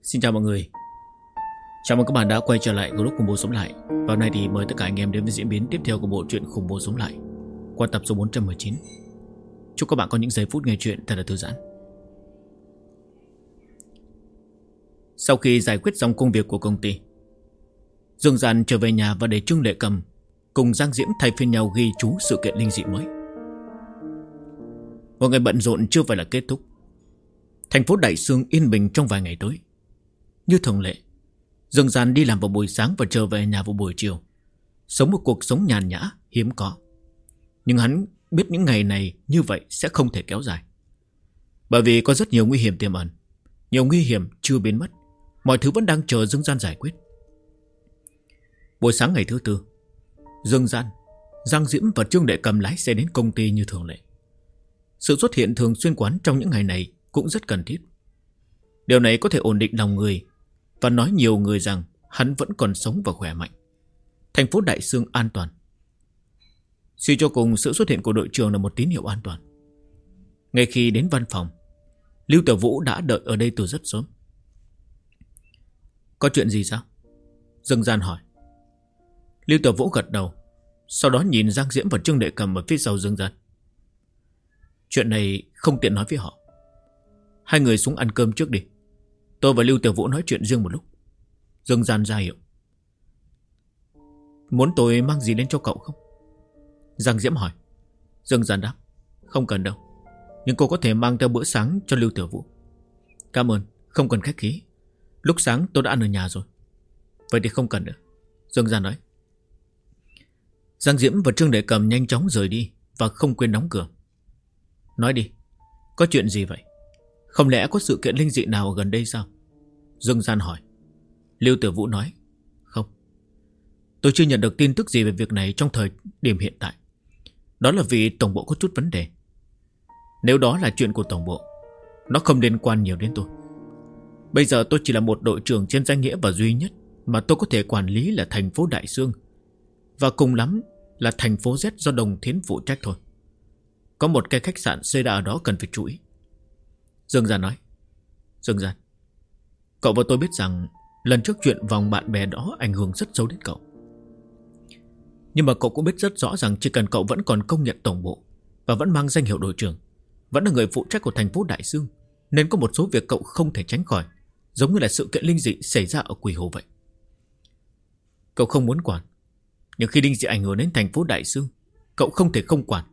Xin chào mọi người. Chào mừng các bạn đã quay trở lại group Khủng Bố Sống Lại. Và hôm nay thì mời tất cả anh em đến với diễn biến tiếp theo của bộ truyện Khủng Bố Sống Lại qua tập số 419. Chúc các bạn có những giây phút nghe chuyện thật là thư giãn. Sau khi giải quyết xong công việc của công ty, Dương Giản trở về nhà và để Trương Lệ Cầm cùng Giang Diễm thay phiên nhau ghi chú sự kiện linh dị mới. Một ngày bận rộn chưa phải là kết thúc. Thành phố Đại Sương yên bình trong vài ngày tới. Như thường lệ, Dương Giản đi làm vào buổi sáng và trở về nhà vào buổi chiều, sống một cuộc sống nhàn nhã hiếm có. Nhưng hắn biết những ngày này như vậy sẽ không thể kéo dài, bởi vì có rất nhiều nguy hiểm tiềm ẩn. Nhiều nguy hiểm chưa biến mất, mọi thứ vẫn đang chờ Dương Giản giải quyết. Buổi sáng ngày thứ tư, Dương Giản, Giang Diễm và Trương Đệ Cầm lái xe đến công ty như thường lệ. Sự xuất hiện thường xuyên quán trong những ngày này cũng rất cần thiết. Điều này có thể ổn định lòng người và nói nhiều người rằng hắn vẫn còn sống và khỏe mạnh. Thành phố Đại Sương an toàn. Suy cho cùng, sự xuất hiện của đội trưởng là một tín hiệu an toàn. Ngay khi đến văn phòng, Lưu Tiểu Vũ đã đợi ở đây từ rất sớm. Có chuyện gì sao? Dương Giản hỏi. Lưu Tiểu Vũ gật đầu, sau đó nhìn Giang Diễm và Trương Đệ Cầm ở phía sau Dương Giản. Chuyện này không tiện nói với họ. Hai người xuống ăn cơm trước đi. Tôi và Lưu Tiểu Vũ nói chuyện riêng một lúc. Dương Giản ra hiệu. Muốn tôi mang gì đến cho cậu không? Giang Diễm hỏi. Dương Giản đáp. Không cần đâu, nhưng cô có thể mang theo bữa sáng cho Lưu Tiểu Vũ. Cảm ơn, không cần khách khí. Lúc sáng tôi đã ăn ở nhà rồi. Vậy thì không cần nữa, Dương Giản nói. Giang Diễm và Trương Đệ Cầm nhanh chóng rời đi và không quên đóng cửa. Nói đi, có chuyện gì vậy? Không lẽ có sự kiện linh dị nào ở gần đây sao? Dương Giản hỏi. Lưu Tiểu Vũ nói. Không, tôi chưa nhận được tin tức gì về việc này trong thời điểm hiện tại. Đó là vì tổng bộ có chút vấn đề. Nếu đó là chuyện của tổng bộ, nó không liên quan nhiều đến tôi. Bây giờ tôi chỉ là một đội trưởng trên danh nghĩa, và duy nhất mà tôi có thể quản lý là thành phố Đại Sương, và cùng lắm là thành phố Z do Đồng Thiến phụ trách thôi. Có một cái khách sạn xây ra ở đó cần phải chú ý. Dương Giản nói. Dương Giản, cậu và tôi biết rằng lần trước chuyện vòng bạn bè đó ảnh hưởng rất sâu đến cậu. Nhưng mà cậu cũng biết rất rõ rằng chỉ cần cậu vẫn còn công nhận tổng bộ và vẫn mang danh hiệu đội trưởng, vẫn là người phụ trách của thành phố Đại Sương, nên có một số việc cậu không thể tránh khỏi, giống như là sự kiện linh dị xảy ra ở Quỷ Hồ vậy. Cậu không muốn quản, nhưng khi linh dị ảnh hưởng đến thành phố Đại Sương, cậu không thể không quản.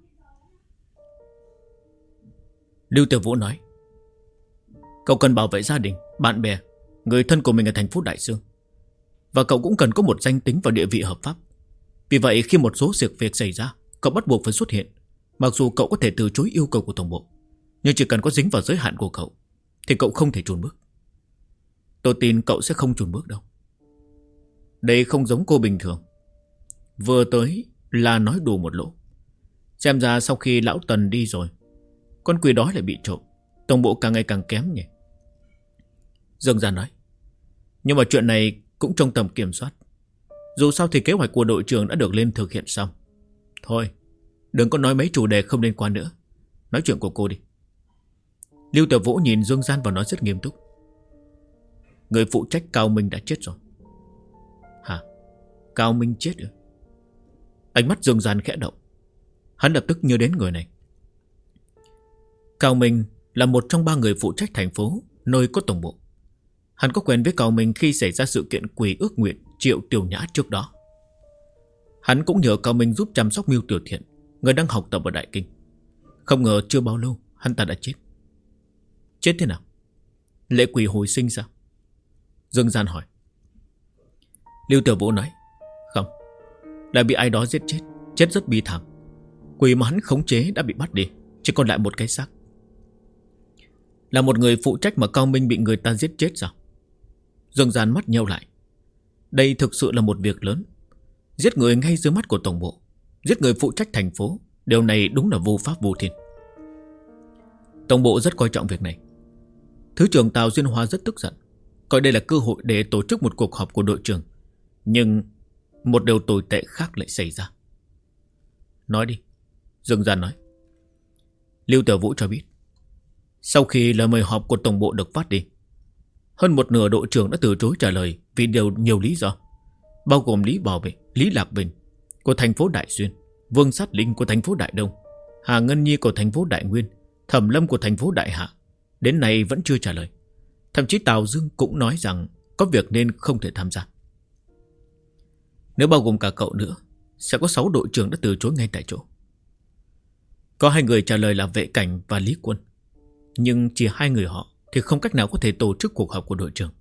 Lưu Tiểu Vũ nói. Cậu cần bảo vệ gia đình, bạn bè, người thân của mình ở thành phố Đại Sương, và cậu cũng cần có một danh tính và địa vị hợp pháp. Vì vậy khi một số sự việc xảy ra, cậu bắt buộc phải xuất hiện. Mặc dù cậu có thể từ chối yêu cầu của tổng bộ, nhưng chỉ cần có dính vào giới hạn của cậu thì cậu không thể chùn bước. Tôi tin cậu sẽ không chùn bước đâu. Đây không giống cô bình thường, vừa tới là nói đùa một lỗ. Xem ra sau khi lão Tần đi rồi, con quỷ đó lại bị trộm, tổng bộ càng ngày càng kém nhỉ. Dương Giản nói. Nhưng mà chuyện này cũng trong tầm kiểm soát. Dù sao thì kế hoạch của đội trưởng đã được lên thực hiện xong. Thôi, đừng có nói mấy chủ đề không liên quan nữa. Nói chuyện của cô đi. Lưu Tiểu Vũ nhìn Dương Giản và nói rất nghiêm túc. Người phụ trách Cao Minh đã chết rồi. Hả? Cao Minh chết rồi? Ánh mắt Dương Giản khẽ động. Hắn lập tức nhớ đến người này. Cao Minh là một trong 3 người phụ trách thành phố nơi có tổng bộ. Hắn có quen với Cao Minh khi xảy ra sự kiện quỷ ước nguyện Triệu Tiểu Nhã trước đó. Hắn cũng nhờ Cao Minh giúp chăm sóc Mưu Tiểu Thiện, người đang học tập ở Đại Kinh. Không ngờ chưa bao lâu hắn ta đã chết. Chết thế nào? Lệ quỷ hồi sinh sao? Dương Giản hỏi. Lưu Tiểu Vũ nói. Không, đã bị ai đó giết chết. Chết rất bi thảm. Quỷ mà hắn khống chế đã bị bắt đi, chỉ còn lại một cái xác. Là một người phụ trách mà Cao Minh bị người ta giết chết sao? Dương Giản mắt nheo lại. Đây thực sự là một việc lớn. Giết người ngay dưới mắt của tổng bộ, giết người phụ trách thành phố. Điều này đúng là vô pháp vô thiên. Tổng bộ rất coi trọng việc này. Thứ trưởng Tào Duyên Hoa rất tức giận, coi đây là cơ hội để tổ chức một cuộc họp của đội trưởng. Nhưng một điều tồi tệ khác lại xảy ra. Nói đi, Dương Giản nói. Lưu Tiểu Vũ cho biết, sau khi lời mời họp của tổng bộ được phát đi, Hơn một nửa đội trưởng đã từ chối trả lời vì nhiều lý do, bao gồm Lý Bảo Vệ, Lý Lạc Bình của thành phố Đại Xuyên, Vương Sát Linh của thành phố Đại Đông, Hà Ngân Nhi của thành phố Đại Nguyên, Thẩm Lâm của thành phố Đại Hạ. Đến nay vẫn chưa trả lời. Thậm chí Tào Dương cũng nói rằng có việc nên không thể tham gia. Nếu bao gồm cả cậu nữa, sẽ có 6 đội trưởng đã từ chối ngay tại chỗ. Có 2 người trả lời là Vệ Cảnh và Lý Quân, nhưng chỉ 2 người họ thì không cách nào có thể tổ chức cuộc họp của đội trưởng.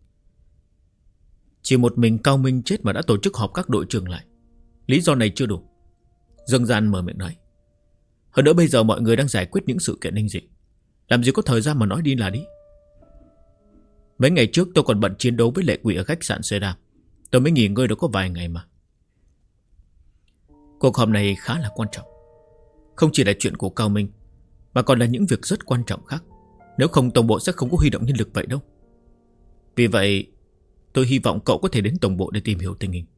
Chỉ một mình Cao Minh chết mà đã tổ chức họp các đội trưởng lại. Lý do này chưa đủ. Dương Gian mở miệng nói. Hơn nữa bây giờ mọi người đang giải quyết những sự kiện ninh dị, làm gì có thời gian mà nói đi là đi. Mấy ngày trước tôi còn bận chiến đấu với lệ quỷ ở khách sạn Seda. Tôi mới nghỉ ngơi được có vài ngày mà. Cuộc họp này khá là quan trọng. Không chỉ là chuyện của Cao Minh, mà còn là những việc rất quan trọng khác. Nếu không tổng bộ sẽ không có huy động nhân lực vậy đâu. Vì vậy tôi hy vọng cậu có thể đến tổng bộ để tìm hiểu tình hình.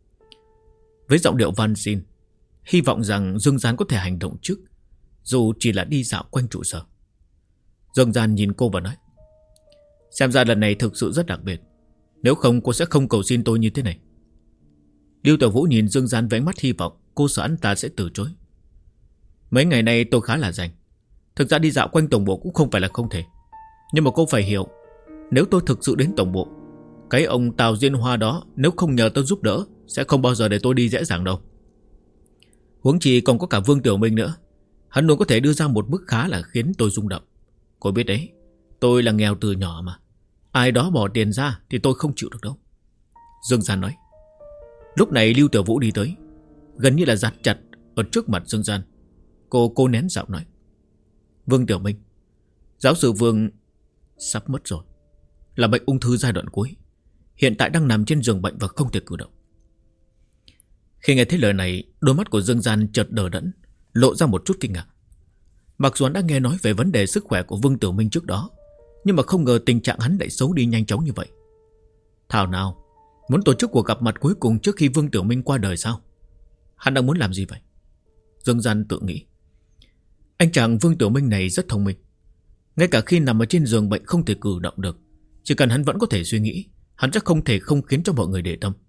Với giọng điệu van xin, hy vọng rằng Dương Gian có thể hành động trước, dù chỉ là đi dạo quanh trụ sở. Dương Gian nhìn cô và nói, xem ra lần này thực sự rất đặc biệt. Nếu không cô sẽ không cầu xin tôi như thế này. Lưu Tiểu Vũ nhìn Dương Gian với ánh mắt hy vọng. Cô sợ anh ta sẽ từ chối. Mấy ngày nay tôi khá là rảnh. Thực ra đi dạo quanh tổng bộ cũng không phải là không thể. Nhưng mà cô phải hiểu, nếu tôi thực sự đến tổng bộ, cái ông Tào Diên Hoa đó nếu không nhờ tôi giúp đỡ sẽ không bao giờ để tôi đi dễ dàng đâu. Huống chi còn có cả Vương Tiểu Minh nữa. Hắn luôn có thể đưa ra một mức khá là khiến tôi rung động. Cô biết đấy, tôi là nghèo từ nhỏ mà. Ai đó bỏ tiền ra thì tôi không chịu được đâu. Dương Gian nói. Lúc này Lưu Tiểu Vũ đi tới, gần như là dán chặt ở trước mặt Dương Gian. Cô nén giọng nói, Vương Tiểu Minh, giáo sư Vương sắp mất rồi. Là bệnh ung thư giai đoạn cuối. Hiện tại đang nằm trên giường bệnh và không thể cử động. Khi nghe thấy lời này, đôi mắt của Dương Gian chợt đờ đẫn, lộ ra một chút kinh ngạc. Mặc dù hắn đã nghe nói về vấn đề sức khỏe của Vương Tiểu Minh trước đó, nhưng mà không ngờ tình trạng hắn lại xấu đi nhanh chóng như vậy. Thảo nào, muốn tổ chức cuộc gặp mặt cuối cùng trước khi Vương Tiểu Minh qua đời sao? Hắn đang muốn làm gì vậy? Dương Gian tự nghĩ. Anh chàng Vương Tiểu Minh này rất thông minh. Ngay cả khi nằm ở trên giường bệnh không thể cử động được, chỉ cần hắn vẫn có thể suy nghĩ, hắn sẽ không thể không khiến cho mọi người để tâm.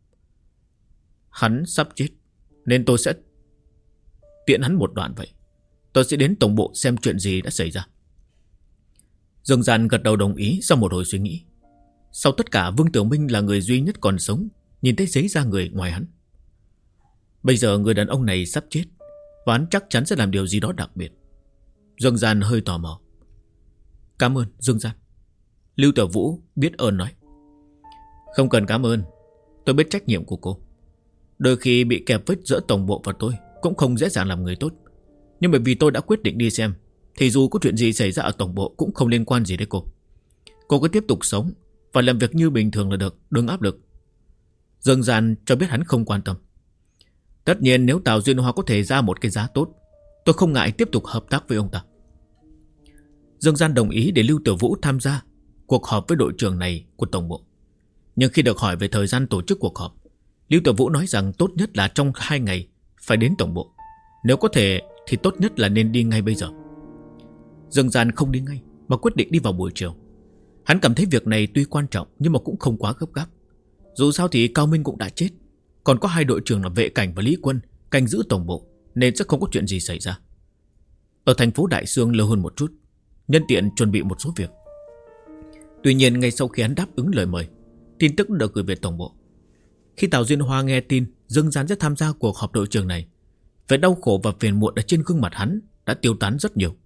Hắn sắp chết, nên tôi sẽ tiện hắn một đoạn vậy. Tôi sẽ đến tổng bộ xem chuyện gì đã xảy ra. Dương Gian gật đầu đồng ý sau một hồi suy nghĩ. Sau tất cả, Vương Tiểu Minh là người duy nhất còn sống nhìn thấy giấy ra người ngoài hắn. Bây giờ người đàn ông này sắp chết, và hắn chắc chắn sẽ làm điều gì đó đặc biệt. Dương Gian hơi tò mò. Cảm ơn Dương Gian. Lưu Tiểu Vũ biết ơn nói. Không cần cảm ơn, tôi biết trách nhiệm của cô. Đôi khi bị kẹp vết giữa tổng bộ và tôi cũng không dễ dàng làm người tốt. Nhưng bởi vì tôi đã quyết định đi xem, thì dù có chuyện gì xảy ra ở tổng bộ cũng không liên quan gì đến cô. Cô cứ tiếp tục sống và làm việc như bình thường là được, đừng áp lực. Dương Gian cho biết hắn không quan tâm. Tất nhiên nếu Tào Duyên Hoa có thể ra một cái giá tốt, tôi không ngại tiếp tục hợp tác với ông ta. Dương Gian đồng ý để Lưu Tiểu Vũ tham gia cuộc họp với đội trưởng này của tổng bộ. Nhưng khi được hỏi về thời gian tổ chức cuộc họp, Lưu Tiểu Vũ nói rằng tốt nhất là trong 2 ngày phải đến tổng bộ. Nếu có thể thì tốt nhất là nên đi ngay bây giờ. Dương Gian không đi ngay mà quyết định đi vào buổi chiều. Hắn cảm thấy việc này tuy quan trọng nhưng mà cũng không quá gấp gáp. Dù sao thì Cao Minh cũng đã chết, còn có 2 đội trưởng là Vệ Cảnh và Lý Quân canh giữ tổng bộ, nên sẽ không có chuyện gì xảy ra. Ở thành phố Đại Xương lâu hơn một chút, nhân tiện chuẩn bị một số việc. Tuy nhiên ngay sau khi hắn đáp ứng lời mời, tin tức được gửi về tổng bộ. Khi Tào Duyên Hoa nghe tin Dương Gian sẽ tham gia cuộc họp đội trưởng này, vẻ đau khổ và phiền muộn ở trên gương mặt hắn đã tiêu tán rất nhiều.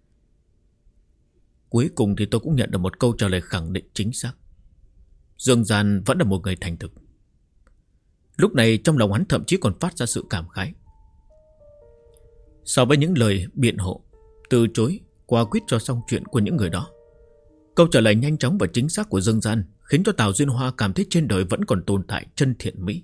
Cuối cùng thì tôi cũng nhận được một câu trả lời khẳng định chính xác. Dương Gian vẫn là một người thành thực. Lúc này trong lòng hắn thậm chí còn phát ra sự cảm khái. So với những lời biện hộ, từ chối, quả quyết cho xong chuyện của những người đó, câu trả lời nhanh chóng và chính xác của Dương Gian khiến cho Tào Duyên Hoa cảm thấy trên đời vẫn còn tồn tại chân thiện mỹ.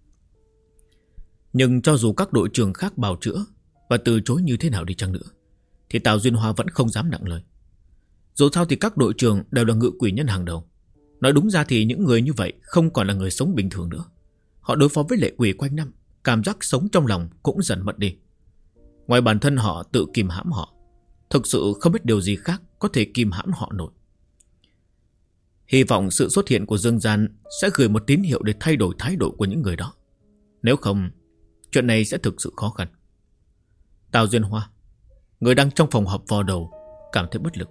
Nhưng cho dù các đội trưởng khác bào chữa và từ chối như thế nào đi chăng nữa, thì Tào Duyên Hoa vẫn không dám nặng lời. Dù sao thì các đội trưởng đều là ngự quỷ nhân hàng đầu. Nói đúng ra thì những người như vậy không còn là người sống bình thường nữa. Họ đối phó với lệ quỷ quanh năm, cảm giác sống trong lòng cũng dần mất đi. Ngoài bản thân họ tự kìm hãm họ, thực sự không biết điều gì khác có thể kìm hãm họ nổi. Hy vọng sự xuất hiện của Dương Gian sẽ gửi một tín hiệu để thay đổi thái độ của những người đó. Nếu không, chuyện này sẽ thực sự khó khăn. Tào Duyên Hoa, người đang trong phòng họp vò đầu, cảm thấy bất lực.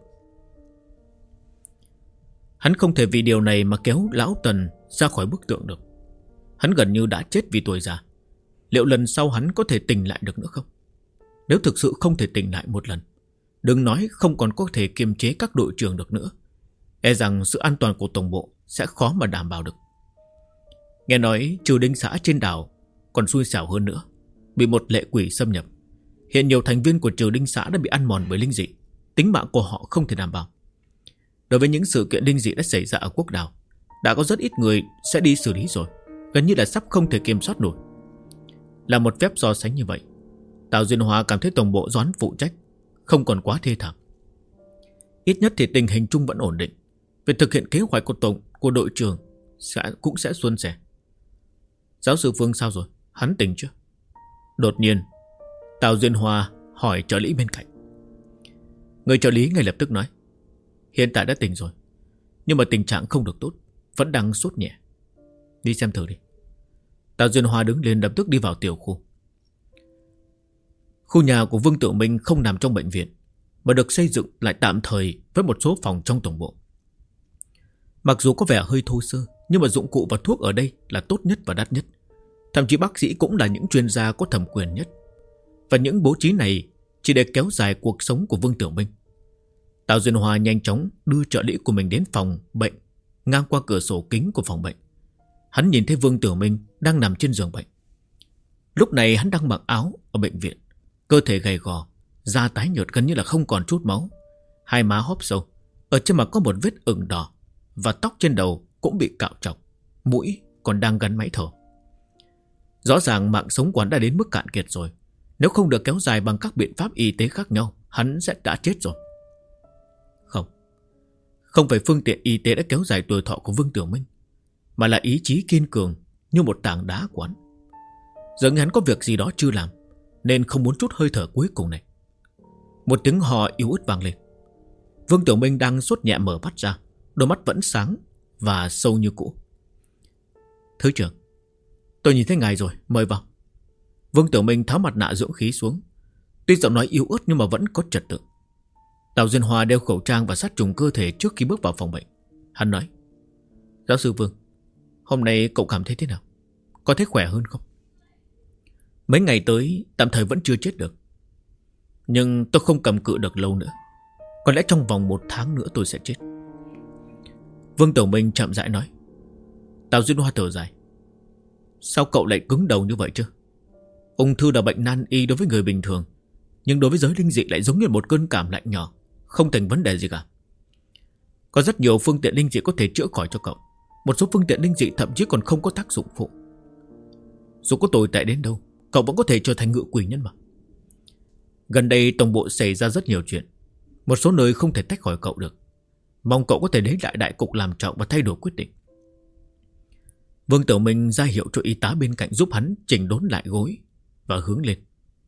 Hắn không thể vì điều này mà kéo Lão Tần ra khỏi bức tượng được. Hắn gần như đã chết vì tuổi già. Liệu lần sau hắn có thể tỉnh lại được nữa không? Nếu thực sự không thể tỉnh lại một lần, đừng nói không còn có thể kiềm chế các đội trưởng được nữa, e rằng sự an toàn của tổng bộ sẽ khó mà đảm bảo được. Nghe nói Trừ Đinh xã trên đảo còn xui xẻo hơn nữa, bị một lệ quỷ xâm nhập. Hiện nhiều thành viên của Trừ Đinh xã đã bị ăn mòn bởi linh dị, tính mạng của họ không thể đảm bảo. Đối với những sự kiện linh dị đã xảy ra ở quốc đảo, đã có rất ít người sẽ đi xử lý rồi, gần như là sắp không thể kiểm soát nổi. Là một phép so sánh như vậy, Tào Duyên Hoa cảm thấy tổng bộ do hắn phụ trách không còn quá thê thảm. Ít nhất thì tình hình chung vẫn ổn định. Việc thực hiện kế hoạch của đội trưởng cũng sẽ suôn sẻ. Giáo sư Phương sao rồi? Hắn tỉnh chưa? Đột nhiên Tào Duyên Hoa hỏi trợ lý bên cạnh. Người trợ lý ngay lập tức nói, hiện tại đã tỉnh rồi, nhưng mà tình trạng không được tốt, vẫn đang sốt nhẹ. Đi xem thử đi. Tào Duyên Hoa đứng lên lập tức đi vào tiểu khu. Khu nhà của Vương Tử Minh không nằm trong bệnh viện, mà được xây dựng lại tạm thời với một số phòng trong tổng bộ. Mặc dù có vẻ hơi thô sơ, nhưng mà dụng cụ và thuốc ở đây là tốt nhất và đắt nhất. Thậm chí bác sĩ cũng là những chuyên gia có thẩm quyền nhất. Và những bố trí này chỉ để kéo dài cuộc sống của Vương Tử Minh. Tào Duyên Hoa nhanh chóng đưa trợ lý của mình đến phòng bệnh, ngang qua cửa sổ kính của phòng bệnh. Hắn nhìn thấy Vương Tử Minh đang nằm trên giường bệnh. Lúc này hắn đang mặc áo ở bệnh viện, cơ thể gầy gò, da tái nhợt gần như là không còn chút máu, hai má hóp sâu, ở trên mặt có một vết ửng đỏ, và tóc trên đầu cũng bị cạo trọc, mũi còn đang gắn máy thở. Rõ ràng mạng sống của hắn đã đến mức cạn kiệt rồi. Nếu không được kéo dài bằng các biện pháp y tế khác nhau, hắn sẽ đã chết rồi. Không phải phương tiện y tế đã kéo dài tuổi thọ của Vương Tử Minh, mà là ý chí kiên cường như một tảng đá của hắn. Giờ hắn có việc gì đó chưa làm, nên không muốn chút hơi thở cuối cùng này. Một tiếng hò yếu ớt vang lên. Vương Tử Minh đang sốt nhẹ mở mắt ra, đôi mắt vẫn sáng và sâu như cũ. Thứ trưởng, tôi nhìn thấy ngài rồi, mời vào. Vương Tử Minh tháo mặt nạ dưỡng khí xuống. Tuy giọng nói yếu ớt nhưng mà vẫn có trật tự. Tào Duyên Hoa đeo khẩu trang và sát trùng cơ thể trước khi bước vào phòng bệnh. Hắn nói, giáo sư Vương, hôm nay cậu cảm thấy thế nào? Có thấy khỏe hơn không? Mấy ngày tới tạm thời vẫn chưa chết được, nhưng tôi không cầm cự được lâu nữa. Có lẽ trong vòng 1 tháng nữa tôi sẽ chết. Vương Tử Minh chậm rãi nói. Tào Duyên Hoa thở dài. Sao cậu lại cứng đầu như vậy chứ? Ung thư là bệnh nan y đối với người bình thường, nhưng đối với giới linh dị lại giống như một cơn cảm lạnh nhỏ, không thành vấn đề gì cả. Có rất nhiều phương tiện linh dị có thể chữa khỏi cho cậu. Một số phương tiện linh dị thậm chí còn không có tác dụng phụ. Dù có tồi tệ đến đâu, cậu vẫn có thể trở thành ngự quỷ nhân mà. Gần đây tổng bộ xảy ra rất nhiều chuyện, một số nơi không thể tách khỏi cậu được. Mong cậu có thể lấy lại đại cục làm trọng và thay đổi quyết định. Vương Tử Minh ra hiệu cho y tá bên cạnh giúp hắn chỉnh đốn lại gối và hướng lên.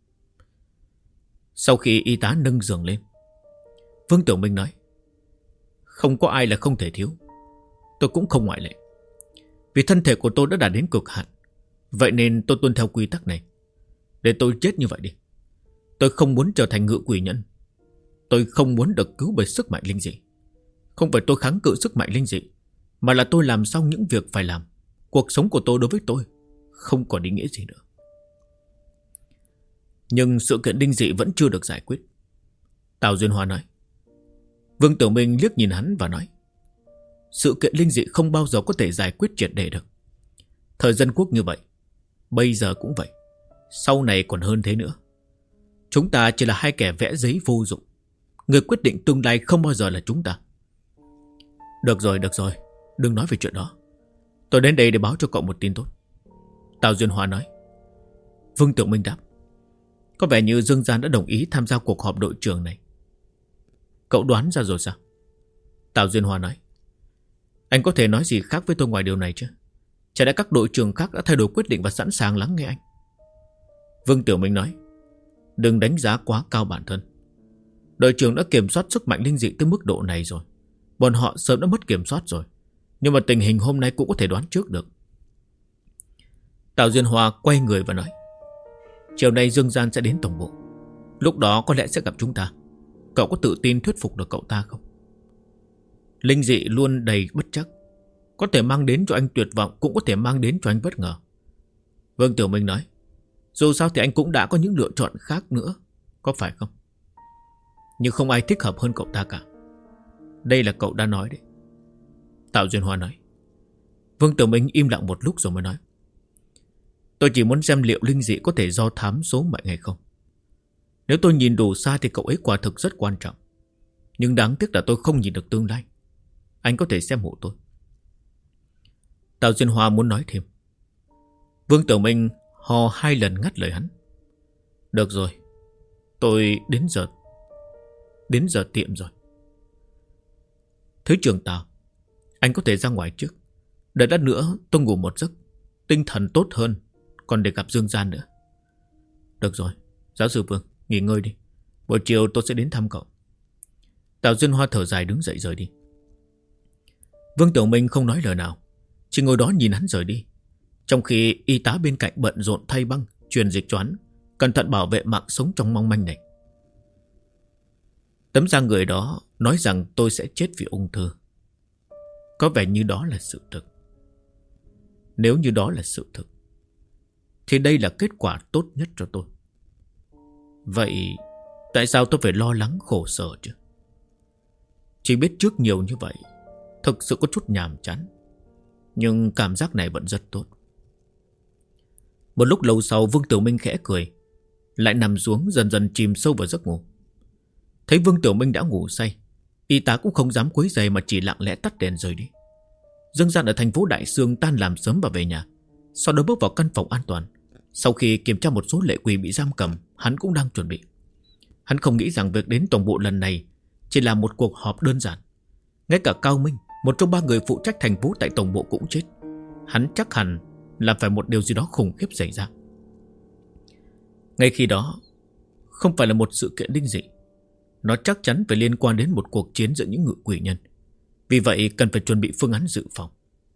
Sau khi y tá nâng giường lên, Vương Tử Minh nói, không có ai là không thể thiếu. Tôi cũng không ngoại lệ. Vì thân thể của tôi đã đạt đến cực hạn, vậy nên tôi tuân theo quy tắc này. Để tôi chết như vậy đi. Tôi không muốn trở thành ngự quỷ nhân. Tôi không muốn được cứu bởi sức mạnh linh dị. Không phải tôi kháng cự sức mạnh linh dị, mà là tôi làm xong những việc phải làm. Cuộc sống của tôi đối với tôi không còn ý nghĩa gì nữa. Nhưng sự kiện linh dị vẫn chưa được giải quyết, Tào Duyên Hoa nói. Vương Tử Minh liếc nhìn hắn và nói, sự kiện linh dị không bao giờ có thể giải quyết triệt để được. Thời dân quốc như vậy, bây giờ cũng vậy, sau này còn hơn thế nữa. Chúng ta chỉ là hai kẻ vẽ giấy vô dụng. Người quyết định tương lai không bao giờ là chúng ta. Được rồi, đừng nói về chuyện đó. Tôi đến đây để báo cho cậu một tin tốt, Tào Duyên Hoa nói. Vương Tử Minh đáp, có vẻ như Dương Gian đã đồng ý tham gia cuộc họp đội trưởng này. Cậu đoán ra rồi sao? Tào Duyên Hoa nói. Anh có thể nói gì khác với tôi ngoài điều này chứ? Chả lẽ các đội trưởng khác đã thay đổi quyết định và sẵn sàng lắng nghe anh? Vương Tử Minh nói, đừng đánh giá quá cao bản thân. Đội trưởng đã kiểm soát sức mạnh linh dị tới mức độ này rồi. Bọn họ sớm đã mất kiểm soát rồi. Nhưng mà tình hình hôm nay cũng có thể đoán trước được. Tào Duyên Hoa quay người và nói: chiều nay Dương Gian sẽ đến tổng bộ. Lúc đó có lẽ sẽ gặp chúng ta. Cậu có tự tin thuyết phục được cậu ta không? Linh dị luôn đầy bất chắc. Có thể mang đến cho anh tuyệt vọng, cũng có thể mang đến cho anh bất ngờ. Vương Tiểu Minh nói: dù sao thì anh cũng đã có những lựa chọn khác nữa, có phải không? Nhưng không ai thích hợp hơn cậu ta cả. Đây là cậu đã nói đấy. Tào Duyên Hoa nói. Vương Tiểu Minh im lặng một lúc rồi mới nói: tôi chỉ muốn xem liệu linh dị có thể do thám số mệnh hay không. Nếu tôi nhìn đủ xa thì cậu ấy quả thực rất quan trọng. Nhưng đáng tiếc là tôi không nhìn được tương lai. Anh có thể xem hộ tôi. Tào Duyên Hoa muốn nói thêm. Vương Tiểu Minh hò 2 lần ngắt lời hắn. Được rồi, tôi đến giờ tiệm rồi. Thứ trưởng Tào, anh có thể ra ngoài trước. Đợi lát nữa tôi ngủ một giấc, tinh thần tốt hơn, còn để gặp Dương Gian nữa. Được rồi, giáo sư Vương, nghỉ ngơi đi. Buổi chiều tôi sẽ đến thăm cậu. Tào Duyên Hoa thở dài đứng dậy rời đi. Vương Tiểu Minh không nói lời nào, chỉ ngồi đó nhìn hắn rời đi. Trong khi y tá bên cạnh bận rộn thay băng, truyền dịch cho hắn, cẩn thận bảo vệ mạng sống trong mong manh này. Tấm da người đó nói rằng tôi sẽ chết vì ung thư. Có vẻ như đó là sự thực. Nếu như đó là sự thực, thì đây là kết quả tốt nhất cho tôi. Vậy tại sao tôi phải lo lắng khổ sở chứ? Chỉ biết trước nhiều như vậy thực sự có chút nhàm chán. Nhưng cảm giác này vẫn rất tốt. Một lúc lâu sau, Vương Tiểu Minh khẽ cười, lại nằm xuống dần dần chìm sâu vào giấc ngủ. Thấy Vương Tiểu Minh đã ngủ say, y tá cũng không dám quấy rầy mà chỉ lặng lẽ tắt đèn rời đi. Dương Gian ở thành phố Đại Sương tan làm sớm và về nhà, sau đó bước vào căn phòng an toàn. Sau khi kiểm tra một số lệ quỷ bị giam cầm, hắn cũng đang chuẩn bị. Hắn không nghĩ rằng việc đến tổng bộ lần này chỉ là một cuộc họp đơn giản. Ngay cả Cao Minh, một trong 3 người phụ trách thành phố tại tổng bộ cũng chết. Hắn chắc hẳn là phải một điều gì đó khủng khiếp xảy ra. Ngay khi đó, không phải là một sự kiện linh dị, nó chắc chắn phải liên quan đến một cuộc chiến giữa những ngự quỷ nhân. Vì vậy cần phải chuẩn bị phương án dự phòng.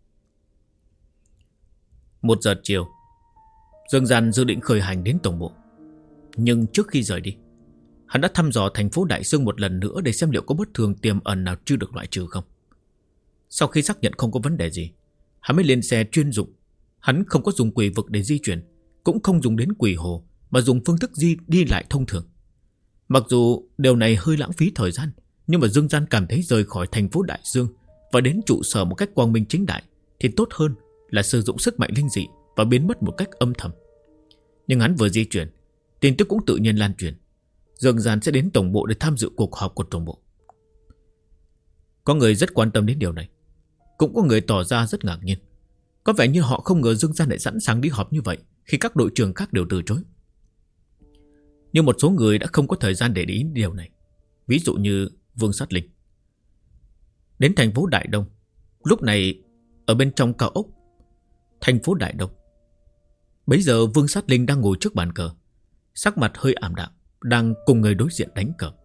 1 giờ chiều, Dương Gian dự định khởi hành đến tổng bộ. Nhưng trước khi rời đi, hắn đã thăm dò thành phố Đại Sương một lần nữa để xem liệu có bất thường tiềm ẩn nào chưa được loại trừ không. Sau khi xác nhận không có vấn đề gì, hắn mới lên xe chuyên dụng. Hắn không có dùng quỷ vực để di chuyển, cũng không dùng đến quỷ hồ, mà dùng phương thức đi lại thông thường. Mặc dù điều này hơi lãng phí thời gian, nhưng mà Dương Gian cảm thấy rời khỏi thành phố Đại Dương và đến trụ sở một cách quang minh chính đại thì tốt hơn là sử dụng sức mạnh linh dị và biến mất một cách âm thầm. Nhưng hắn vừa di chuyển, tin tức cũng tự nhiên lan truyền. Dương Gian sẽ đến tổng bộ để tham dự cuộc họp của tổng bộ. Có người rất quan tâm đến điều này, cũng có người tỏ ra rất ngạc nhiên. Có vẻ như họ không ngờ Dương Gian lại sẵn sàng đi họp như vậy khi các đội trưởng khác đều từ chối. Nhưng một số người đã không có thời gian để ý điều này. Ví dụ như Vương Sát Linh. Đến thành phố Đại Đông, lúc này ở bên trong cao ốc thành phố Đại Đông. Bấy giờ Vương Sát Linh đang ngồi trước bàn cờ, sắc mặt hơi ảm đạm, đang cùng người đối diện đánh cờ.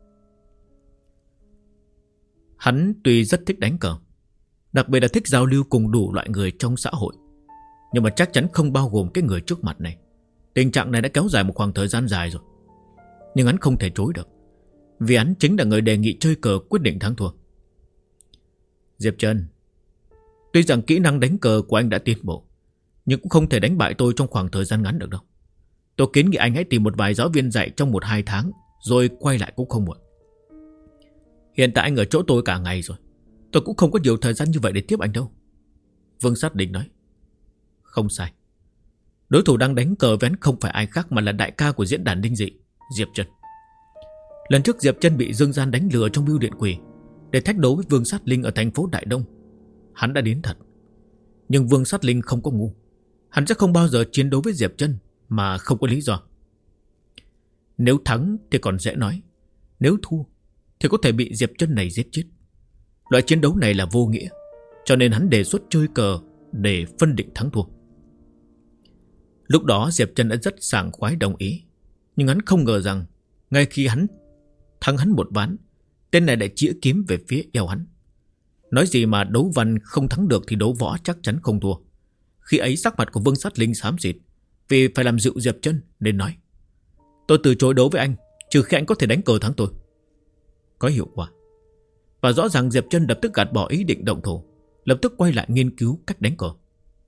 Hắn tuy rất thích đánh cờ, đặc biệt là thích giao lưu cùng đủ loại người trong xã hội, nhưng mà chắc chắn không bao gồm cái người trước mặt này. Tình trạng này đã kéo dài một khoảng thời gian dài rồi. Nhưng hắn không thể chối được, vì hắn chính là người đề nghị chơi cờ quyết định thắng thua. Diệp Trần, tuy rằng kỹ năng đánh cờ của anh đã tiến bộ, nhưng cũng không thể đánh bại tôi trong khoảng thời gian ngắn được đâu. Tôi kiến nghị anh hãy tìm một vài giáo viên dạy trong 1-2 tháng, rồi quay lại cũng không muộn. Hiện tại anh ở chỗ tôi cả ngày rồi, tôi cũng không có nhiều thời gian như vậy để tiếp anh đâu. Vương Sát Định nói. Không sai. Đối thủ đang đánh cờ với anh không phải ai khác mà là đại ca của diễn đàn linh dị, Diệp Trần. Lần trước Diệp Trần bị Dương Gian đánh lừa trong bưu điện quỷ để thách đấu với Vương Sát Linh ở thành phố Đại Đông. Hắn đã đến thật. Nhưng Vương Sát Linh không có ngu. Hắn sẽ không bao giờ chiến đấu với Diệp Trần mà không có lý do. Nếu thắng thì còn dễ nói, nếu thua thì có thể bị Diệp Trần này giết chết. Loại chiến đấu này là vô nghĩa, cho nên hắn đề xuất chơi cờ để phân định thắng thua. Lúc đó Diệp Trần đã rất sảng khoái đồng ý, nhưng hắn không ngờ rằng ngay khi hắn thắng hắn một ván, tên này lại chĩa kiếm về phía eo hắn. Nói gì mà đấu văn không thắng được thì đấu võ chắc chắn không thua. Khi ấy sắc mặt của Vương Sát Linh xám xịt, vì phải làm dịu Diệp Chân nên nói: tôi từ chối đấu với anh, trừ khi anh có thể đánh cờ thắng tôi. Có hiệu quả. Và rõ ràng Diệp Chân lập tức gạt bỏ ý định động thủ, lập tức quay lại nghiên cứu cách đánh cờ.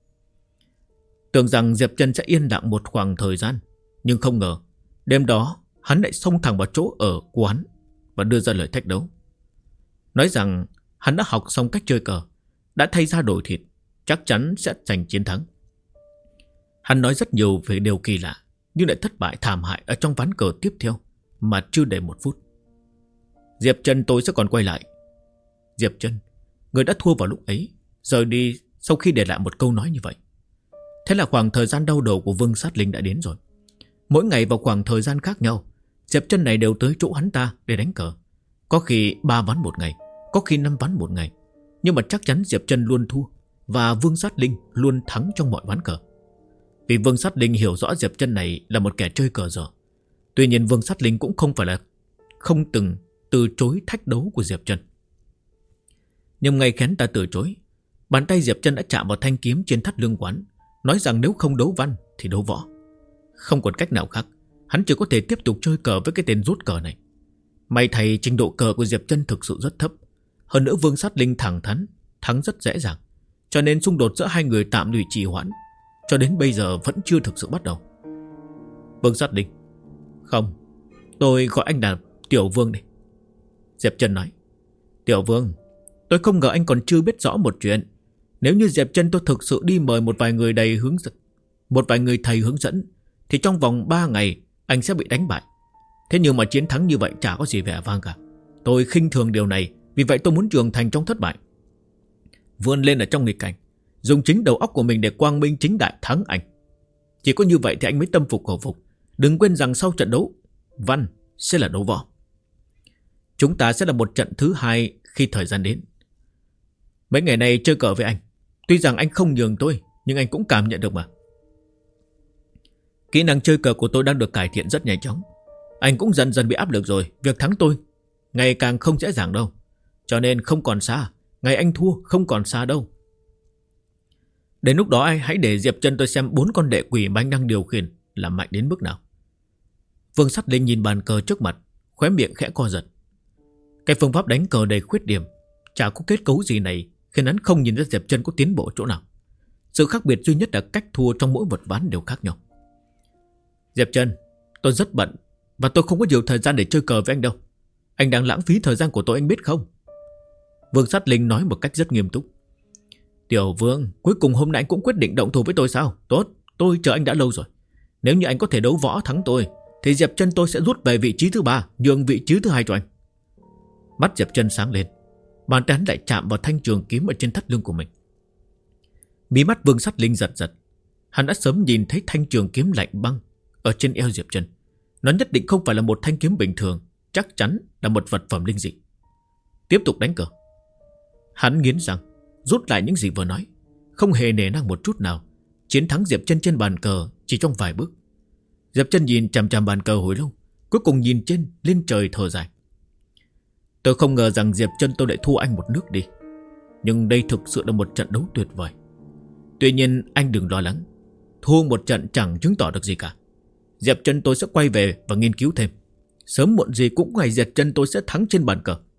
Tưởng rằng Diệp Chân sẽ yên lặng một khoảng thời gian, nhưng không ngờ đêm đó hắn lại xông thẳng vào chỗ ở của hắn và đưa ra lời thách đấu. Nói rằng hắn đã học xong cách chơi cờ, đã thay ra đổi thịt, chắc chắn sẽ giành chiến thắng. Hắn nói rất nhiều về điều kỳ lạ, nhưng lại thất bại thảm hại ở trong ván cờ tiếp theo mà chưa đầy 1 phút. Diệp Chân, tôi sẽ còn quay lại. Diệp Chân, người đã thua vào lúc ấy, rời đi sau khi để lại một câu nói như vậy. Thế là khoảng thời gian đau đầu của Vương Sát Linh đã đến rồi. Mỗi ngày vào khoảng thời gian khác nhau, Diệp Chân này đều tới chỗ hắn ta để đánh cờ. Có khi 3 ván một ngày, có khi 5 ván một ngày. Nhưng mà chắc chắn Diệp Chân luôn thua, và Vương Sát Linh luôn thắng trong mọi ván cờ. Vì Vương Sát Linh hiểu rõ Diệp Chân này là một kẻ chơi cờ dở. Tuy nhiên Vương Sát Linh cũng không phải là không từng từ chối thách đấu của Diệp Chân. Nhưng ngay khi hắn ta từ chối, bàn tay Diệp Chân đã chạm vào thanh kiếm trên thắt lưng quán, nói rằng nếu không đấu văn thì đấu võ. Không còn cách nào khác, hắn chỉ có thể tiếp tục chơi cờ với cái tên rút cờ này. May thay trình độ cờ của Diệp Chân thực sự rất thấp. Hơn nữa Vương Sát Linh thẳng thắn, thắng rất dễ dàng, cho nên xung đột giữa hai người tạm thời trì hoãn, cho đến bây giờ vẫn chưa thực sự bắt đầu. Vương Sát Linh: không, tôi gọi anh là Tiểu Vương đi. Diệp Chân nói: Tiểu Vương, tôi không ngờ anh còn chưa biết rõ một chuyện. Nếu như Diệp Chân tôi thực sự đi mời một vài người thầy hướng dẫn, thì trong vòng 3 ngày anh sẽ bị đánh bại. Thế nhưng mà chiến thắng như vậy chả có gì vẻ vang cả. Tôi khinh thường điều này, vì vậy tôi muốn trưởng thành trong thất bại, vươn lên ở trong nghịch cảnh, dùng chính đầu óc của mình để quang minh chính đại thắng anh. Chỉ có như vậy thì anh mới tâm phục khẩu phục. Đừng quên rằng sau trận đấu văn sẽ là đấu võ. Chúng ta sẽ là một trận thứ 2 khi thời gian đến. Mấy ngày này chơi cờ với anh, tuy rằng anh không nhường tôi, nhưng anh cũng cảm nhận được mà. Kỹ năng chơi cờ của tôi đang được cải thiện rất nhanh chóng. Anh cũng dần dần bị áp lực rồi. Việc thắng tôi ngày càng không dễ dàng đâu. Cho nên không còn xa, ngày anh thua không còn xa đâu. Đến lúc đó anh hãy để Diệp Chân tôi xem 4 con đệ quỷ mà anh đang điều khiển là mạnh đến mức nào. Vương Sát Linh nhìn bàn cờ trước mặt, khóe miệng khẽ co giật. Cái phương pháp đánh cờ đầy khuyết điểm, chả có kết cấu gì này khiến hắn không nhìn ra Diệp Chân có tiến bộ chỗ nào. Sự khác biệt duy nhất là cách thua trong mỗi một ván đều khác nhau. Diệp Chân, tôi rất bận và tôi không có nhiều thời gian để chơi cờ với anh đâu. Anh đang lãng phí thời gian của tôi, anh biết không? Vương Sát Linh nói một cách rất nghiêm túc. Tiểu Vương, cuối cùng hôm nay anh cũng quyết định động thủ với tôi sao? Tốt, tôi chờ anh đã lâu rồi. Nếu như anh có thể đấu võ thắng tôi, thì Diệp Chân tôi sẽ rút về vị trí thứ 3, nhường vị trí thứ 2 cho anh. Mắt Diệp Chân sáng lên, bàn tay hắn lại chạm vào thanh trường kiếm ở trên thắt lưng của mình. Mí mắt Vương Sát Linh giật giật. Hắn đã sớm nhìn thấy thanh trường kiếm lạnh băng ở trên eo Diệp Chân. Nó nhất định không phải là một thanh kiếm bình thường, chắc chắn là một vật phẩm linh dị. Tiếp tục đánh cờ. Hắn nghiến răng, rút lại những gì vừa nói, không hề nể nang một chút nào, chiến thắng Diệp Chân trên bàn cờ chỉ trong vài bước. Diệp Chân nhìn chằm chằm bàn cờ hồi lâu, cuối cùng nhìn lên trời thở dài. Tôi không ngờ rằng Diệp Chân tôi lại thua anh một nước đi, nhưng đây thực sự là một trận đấu tuyệt vời. Tuy nhiên anh đừng lo lắng, thua một trận chẳng chứng tỏ được gì cả. Diệp Chân tôi sẽ quay về và nghiên cứu thêm. Sớm muộn gì cũng ngày Diệp Chân tôi sẽ thắng trên bàn cờ.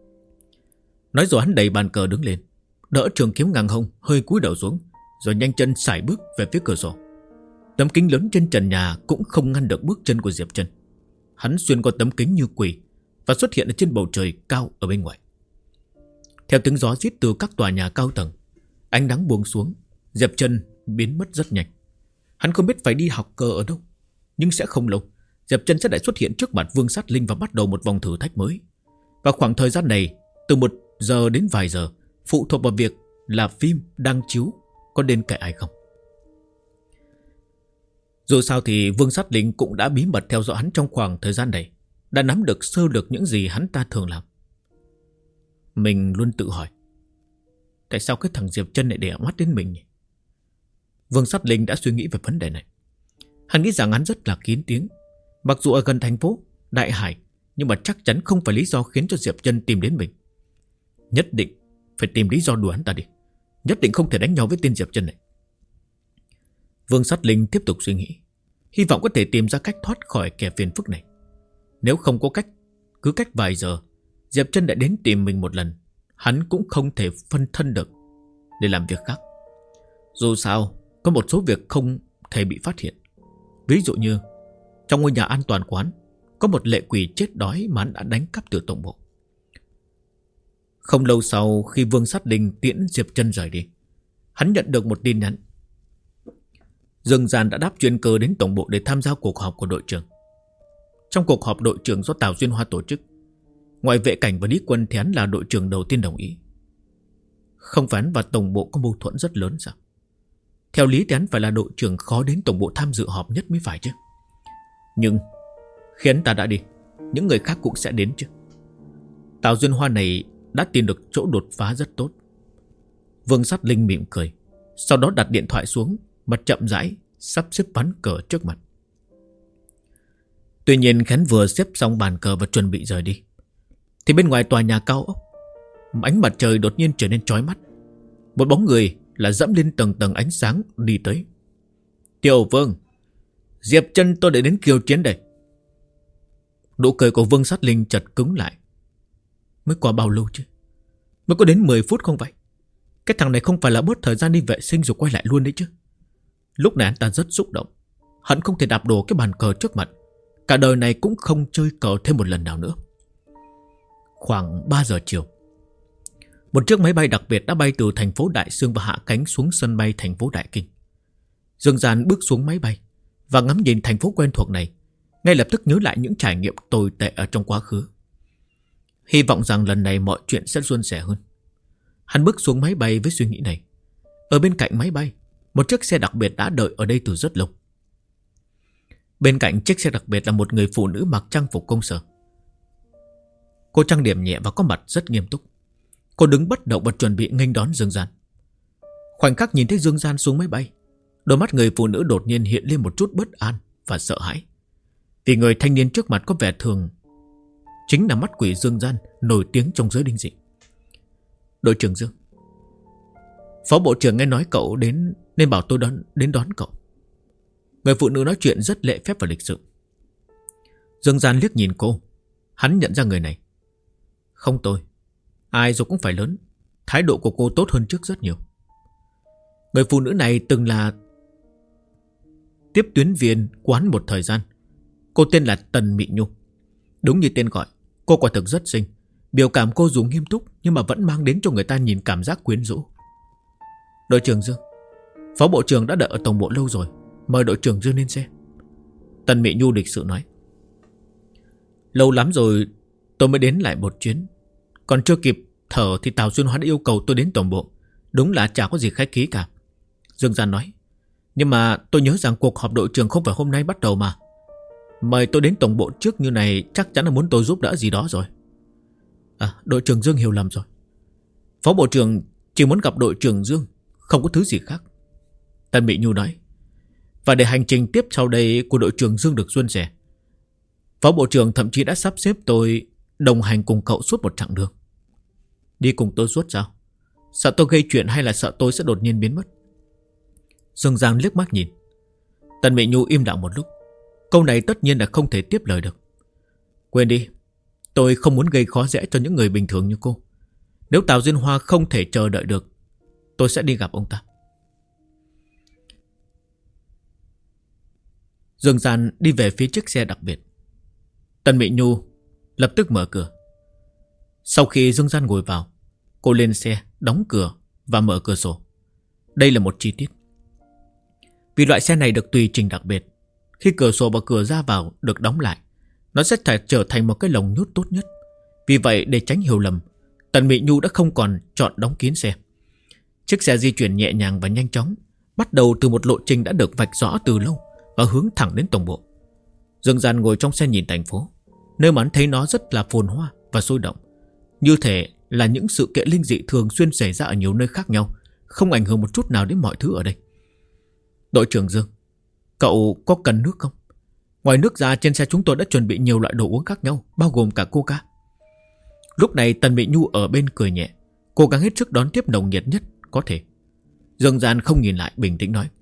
Nói rồi hắn đẩy bàn cờ đứng lên, đỡ trường kiếm ngang hông, hơi cúi đầu xuống, rồi nhanh chân sải bước về phía cửa sổ. Tấm kính lớn trên trần nhà cũng không ngăn được bước chân của Diệp Chân. Hắn xuyên qua tấm kính như quỷ và xuất hiện ở trên bầu trời cao ở bên ngoài. Theo tiếng gió rít từ các tòa nhà cao tầng, ánh nắng buông xuống, Diệp Chân biến mất rất nhanh. Hắn không biết phải đi học cờ ở đâu, nhưng sẽ không lâu, Diệp Chân sẽ lại xuất hiện trước mặt Vương Sát Linh và bắt đầu một vòng thử thách mới. Và khoảng thời gian này, từ 1 giờ đến vài giờ, phụ thuộc vào việc là phim đang chiếu có nên kệ ai không. Dù sao thì Vương Sát Linh cũng đã bí mật theo dõi hắn trong khoảng thời gian này, đã nắm được sơ lược những gì hắn ta thường làm. Mình luôn tự hỏi, tại sao cái thằng Diệp Chân lại để mắt đến mình nhỉ? Vương Sát Linh đã suy nghĩ về vấn đề này. Hắn nghĩ rằng hắn rất là kín tiếng, mặc dù ở gần thành phố Đại Hải, nhưng mà chắc chắn không phải lý do khiến cho Diệp Chân tìm đến mình. Nhất định phải tìm lý do đuổi hắn ta đi. Nhất định không thể đánh nhau với tên Diệp Chân này. Vương Sát Linh tiếp tục suy nghĩ, hy vọng có thể tìm ra cách thoát khỏi kẻ phiền phức này. Nếu không có cách, cứ cách vài giờ Diệp Chân đã đến tìm mình một lần, hắn cũng không thể phân thân được để làm việc khác. Dù sao, có một số việc không thể bị phát hiện. Ví dụ như trong ngôi nhà an toàn của hắn có một lệ quỷ chết đói mà hắn đã đánh cắp từ tổng bộ. Không lâu sau khi Vương Sát Linh tiễn Diệp Chân rời đi, hắn nhận được một tin nhắn. Dương Gian đã đáp chuyên cơ đến tổng bộ để tham gia cuộc họp của đội trưởng. Trong cuộc họp đội trưởng do Tào Duyên Hoa tổ chức, ngoài Vệ Cảnh và Lý Quân thì hắn là đội trưởng đầu tiên đồng ý. Không phải hắn và tổng bộ có mâu thuẫn rất lớn sao? Theo lý thì hắn phải là đội trưởng khó đến tổng bộ tham dự họp nhất mới phải chứ. Nhưng khi hắn ta đã đi, những người khác cũng sẽ đến chứ. Tào Duyên Hoa này đã tìm được chỗ đột phá rất tốt. Vương Sát Linh mỉm cười, sau đó đặt điện thoại xuống mà chậm rãi sắp xếp ván cờ trước mặt. Tuy nhiên hắn vừa xếp xong bàn cờ và chuẩn bị rời đi, thì bên ngoài tòa nhà cao ốc, ánh mặt trời đột nhiên trở nên chói mắt. Một bóng người là dẫm lên tầng tầng ánh sáng đi tới. Tiểu Vương, Diệp Chân tôi đã đến khiêu chiến đây. Nụ cười của Vương Sát Linh chợt cứng lại. Mới qua bao lâu chứ? Mới có đến 10 phút không vậy? Cái thằng này không phải là bớt thời gian đi vệ sinh rồi quay lại luôn đấy chứ? Lúc này anh ta rất xúc động. Hắn không thể đạp đổ cái bàn cờ trước mặt. Cả đời này cũng không chơi cờ thêm một lần nào nữa. Khoảng 3 giờ chiều, một chiếc máy bay đặc biệt đã bay từ thành phố Đại Xương và hạ cánh xuống sân bay thành phố Đại Kinh. Dương Gian bước xuống máy bay và ngắm nhìn thành phố quen thuộc này, ngay lập tức nhớ lại những trải nghiệm tồi tệ ở trong quá khứ. Hy vọng rằng lần này mọi chuyện sẽ suôn sẻ hơn. Hắn bước xuống máy bay với suy nghĩ này. Ở bên cạnh máy bay, một chiếc xe đặc biệt đã đợi ở đây từ rất lâu. Bên cạnh chiếc xe đặc biệt là một người phụ nữ mặc trang phục công sở. Cô trang điểm nhẹ và có mặt rất nghiêm túc. Cô đứng bất động và chuẩn bị nghênh đón Dương Gian. Khoảnh khắc nhìn thấy Dương Gian xuống máy bay, đôi mắt người phụ nữ đột nhiên hiện lên một chút bất an và sợ hãi. Vì người thanh niên trước mặt có vẻ thường chính là mắt quỷ Dương Gian nổi tiếng trong giới đinh dị. Đội trưởng Dương, Phó Bộ trưởng nghe nói cậu đến nên bảo tôi đến đón cậu. Người phụ nữ nói chuyện rất lễ phép và lịch sự. Dương Gian liếc nhìn cô. Hắn nhận ra người này. Không tôi, ai rồi cũng phải lớn. Thái độ của cô tốt hơn trước rất nhiều. Người phụ nữ này từng là tiếp tuyến viên quán một thời gian. Cô tên là Tần Mị Nhu. Đúng như tên gọi, cô quả thực rất xinh. Biểu cảm cô dù nghiêm túc nhưng mà vẫn mang đến cho người ta nhìn cảm giác quyến rũ. Đội trưởng Dương, Phó Bộ trưởng đã đợi ở tổng bộ lâu rồi, mời đội trưởng Dương lên xe. Tần Mị Nhu lịch sự nói. Lâu lắm rồi tôi mới đến lại một chuyến. Còn chưa kịp thở thì Tào Duyên Hoa đã yêu cầu tôi đến tổng bộ. Đúng là chả có gì khách khí cả. Dương Gian nói. Nhưng mà tôi nhớ rằng cuộc họp đội trưởng không phải hôm nay bắt đầu mà. Mời tôi đến tổng bộ trước như này chắc chắn là muốn tôi giúp đỡ gì đó rồi. À, đội trưởng Dương hiểu lầm rồi. Phó Bộ trưởng chỉ muốn gặp đội trưởng Dương, không có thứ gì khác. Tần Mị Nhu nói. Và để hành trình tiếp sau đây của đội trưởng Dương được suôn sẻ, Phó Bộ trưởng thậm chí đã sắp xếp tôi đồng hành cùng cậu suốt một chặng đường. Đi cùng tôi suốt sao? Sợ tôi gây chuyện hay là sợ tôi sẽ đột nhiên biến mất? Dương Giang liếc mắt nhìn. Tần Mị Nhu im lặng một lúc. Câu này tất nhiên là không thể tiếp lời được. Quên đi, tôi không muốn gây khó dễ cho những người bình thường như cô. Nếu Tào Duyên Hoa không thể chờ đợi được, tôi sẽ đi gặp ông ta. Dương Gian đi về phía chiếc xe đặc biệt. Tần Mị Nhu lập tức mở cửa. Sau khi Dương Gian ngồi vào, cô lên xe, đóng cửa và mở cửa sổ. Đây là một chi tiết. Vì loại xe này được tùy chỉnh đặc biệt, khi cửa sổ và cửa ra vào được đóng lại, nó sẽ trở thành một cái lồng nhốt tốt nhất. Vì vậy để tránh hiểu lầm, Tần Mị Nhu đã không còn chọn đóng kín xe. Chiếc xe di chuyển nhẹ nhàng và nhanh chóng, bắt đầu từ một lộ trình đã được vạch rõ từ lâu và hướng thẳng đến tổng bộ. Dương Gian ngồi trong xe nhìn thành phố, nơi mà hắn thấy nó rất là phồn hoa và sôi động, như thể là những sự kiện linh dị thường xuyên xảy ra ở nhiều nơi khác nhau, không ảnh hưởng một chút nào đến mọi thứ ở đây. Đội trưởng Dương, cậu có cần nước không? Ngoài nước ra, trên xe chúng tôi đã chuẩn bị nhiều loại đồ uống khác nhau, bao gồm cả coca. Lúc này Tần Mị Nhu ở bên cười nhẹ. cố gắng hết sức đón tiếp nồng nhiệt nhất có thể. Dương Gian không nhìn lại, bình tĩnh nói: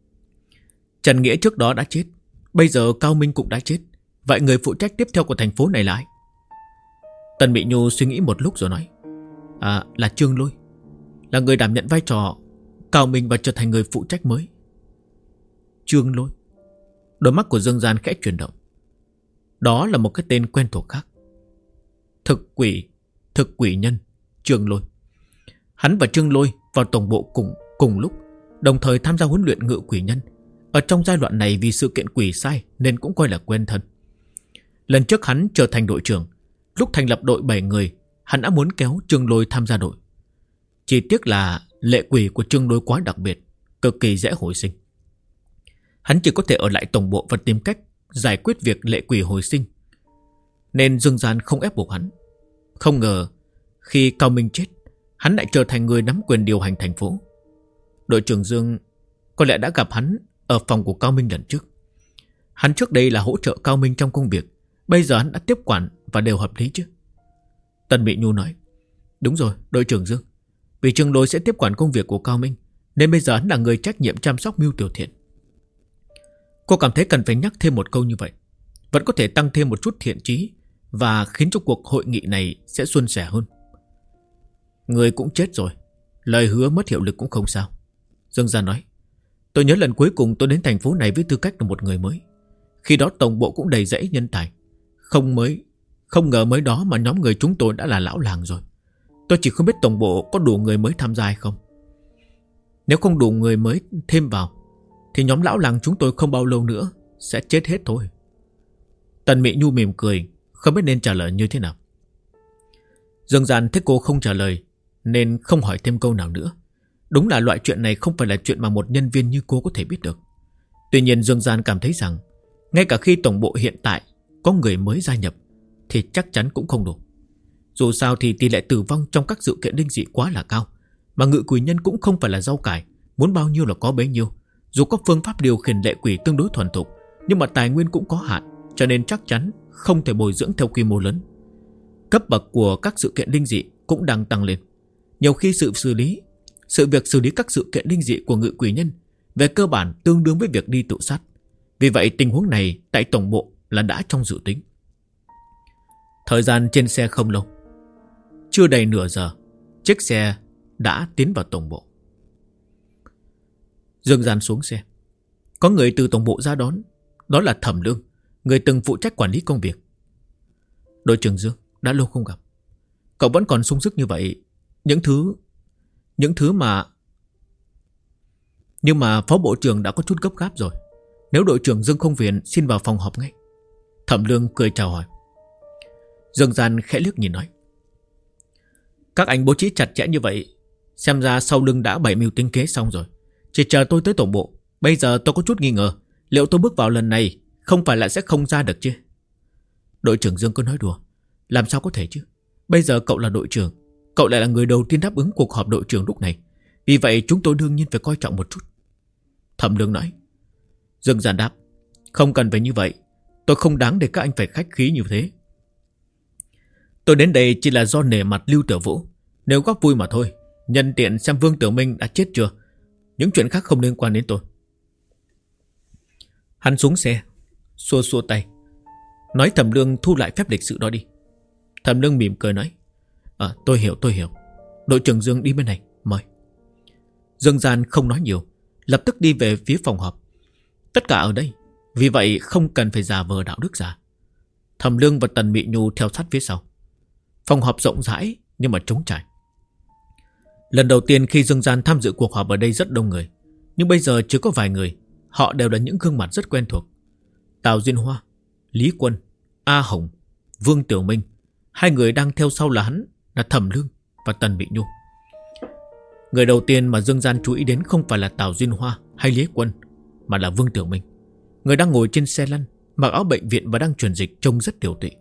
Trần Nghĩa trước đó đã chết, bây giờ Cao Minh cũng đã chết. Vậy người phụ trách tiếp theo của thành phố này là ai? Tần Mị Nhu suy nghĩ một lúc rồi nói: Là Trương Lôi, là người đảm nhận vai trò Cao Minh và trở thành người phụ trách mới. Trương Lôi. Đôi mắt của Dương Gian khẽ chuyển động. Đó là một cái tên quen thuộc khác. Thực quỷ nhân Trương Lôi. Hắn và Trương Lôi vào tổng bộ cùng lúc, đồng thời tham gia huấn luyện ngự quỷ nhân. Ở trong giai đoạn này vì sự kiện quỷ sai nên cũng coi là quen thân. Lần trước hắn trở thành đội trưởng, lúc thành lập đội 7 người, hắn đã muốn kéo Trương Lôi tham gia đội. Chỉ tiếc là lệ quỷ của Trương Lôi quá đặc biệt, cực kỳ dễ hồi sinh. Hắn chỉ có thể ở lại tổng bộ và tìm cách giải quyết việc lệ quỷ hồi sinh, nên Dương Gian không ép buộc hắn. Không ngờ khi Cao Minh chết, hắn lại trở thành người nắm quyền điều hành thành phố. Đội trưởng Dương có lẽ đã gặp hắn ở phòng của Cao Minh lần trước. Hắn trước đây là hỗ trợ Cao Minh trong công việc, bây giờ hắn đã tiếp quản và đều hợp lý chứ. Tần Mị Nhu nói: Đúng rồi, đội trưởng Dương. Vì Trương Lôi sẽ tiếp quản công việc của Cao Minh, nên bây giờ hắn là người trách nhiệm chăm sóc Mưu Tiểu Thiện. Cô cảm thấy cần phải nhắc thêm một câu như vậy, vẫn có thể tăng thêm một chút thiện chí và khiến cho cuộc hội nghị này sẽ suôn sẻ hơn. Người cũng chết rồi, lời hứa mất hiệu lực cũng không sao. Dương Gia nói: Tôi nhớ lần cuối cùng tôi đến thành phố này với tư cách là một người mới. Khi đó tổng bộ cũng đầy rẫy nhân tài. Không ngờ mới đó mà nhóm người chúng tôi đã là lão làng rồi. Tôi chỉ không biết tổng bộ có đủ người mới tham gia hay không. Nếu không đủ người mới thêm vào thì nhóm lão làng chúng tôi không bao lâu nữa sẽ chết hết thôi. Tần Mị Nhu mỉm cười, không biết nên trả lời như thế nào. Dương Gian thấy cô không trả lời nên không hỏi thêm câu nào nữa. Đúng là loại chuyện này không phải là chuyện mà một nhân viên như cô có thể biết được. Tuy nhiên Dương Gian cảm thấy rằng ngay cả khi tổng bộ hiện tại có người mới gia nhập thì chắc chắn cũng không đủ. Dù sao thì tỷ lệ tử vong trong các sự kiện linh dị quá là cao, mà ngự quỷ nhân cũng không phải là rau cải, muốn bao nhiêu là có bấy nhiêu. Dù có phương pháp điều khiển lệ quỷ tương đối thuần thục, nhưng mà tài nguyên cũng có hạn, cho nên chắc chắn không thể bồi dưỡng theo quy mô lớn. Cấp bậc của các sự kiện linh dị cũng đang tăng lên. Nhiều khi sự việc xử lý các sự kiện linh dị của ngự quỷ nhân về cơ bản tương đương với việc đi tự sát. Vì vậy tình huống này tại tổng bộ là đã trong dự tính. Thời gian trên xe không lâu, chưa đầy nửa giờ, chiếc xe đã tiến vào tổng bộ. Dương Gian xuống xe. Có người từ tổng bộ ra đón. Đó là Thẩm Lương, người từng phụ trách quản lý công việc. Đội trưởng Dương, đã lâu không gặp. Cậu vẫn còn sung sức như vậy. Những thứ mà... Nhưng mà phó bộ trưởng đã có chút gấp gáp rồi. Nếu đội trưởng Dương không phiền, xin vào phòng họp ngay. Thẩm Lương cười chào hỏi. Dương Gian khẽ liếc nhìn nói: Các anh bố trí chặt chẽ như vậy, xem ra sau lưng đã bày mưu tính kế xong rồi. Chỉ chờ tôi tới tổng bộ. Bây giờ tôi có chút nghi ngờ, liệu tôi bước vào lần này không phải là sẽ không ra được chứ? Đội trưởng Dương cứ nói đùa. Làm sao có thể chứ? Bây giờ cậu là đội trưởng, cậu lại là người đầu tiên đáp ứng cuộc họp đội trưởng lúc này. Vì vậy chúng tôi đương nhiên phải coi trọng một chút. Thẩm Lương nói. Dương Gian đáp: Không cần phải như vậy. Tôi không đáng để các anh phải khách khí như thế. Tôi đến đây chỉ là do nể mặt Lưu Tiểu Vũ, nếu góp vui mà thôi. Nhân tiện xem Vương Tiểu Minh đã chết chưa. Những chuyện khác không liên quan đến tôi. Hắn xuống xe, xua xua tay, nói Thẩm Lương thu lại phép lịch sự đó đi. Thẩm Lương mỉm cười nói: Tôi hiểu. Đội trưởng Dương đi bên này, mời. Dương Gian không nói nhiều, lập tức đi về phía phòng họp. Tất cả ở đây, vì vậy không cần phải giả vờ đạo đức giả. Thẩm Lương và Tần Mị Nhu theo sát phía sau. Phòng họp rộng rãi nhưng mà trống trải. Lần đầu tiên khi Dương Gian tham dự cuộc họp ở đây rất đông người, nhưng bây giờ chỉ có vài người. Họ đều là những gương mặt rất quen thuộc: Tào Duyên Hoa, Lý Quân, A Hồng, Vương Tiểu Minh. Hai người đang theo sau là hắn là Thẩm Lương và Tần Mị Nhu. Người đầu tiên mà Dương Gian chú ý đến không phải là Tào Duyên Hoa hay Lý Quân, mà là Vương Tiểu Minh. Người đang ngồi trên xe lăn, mặc áo bệnh viện và đang truyền dịch, trông rất tiểu tụy.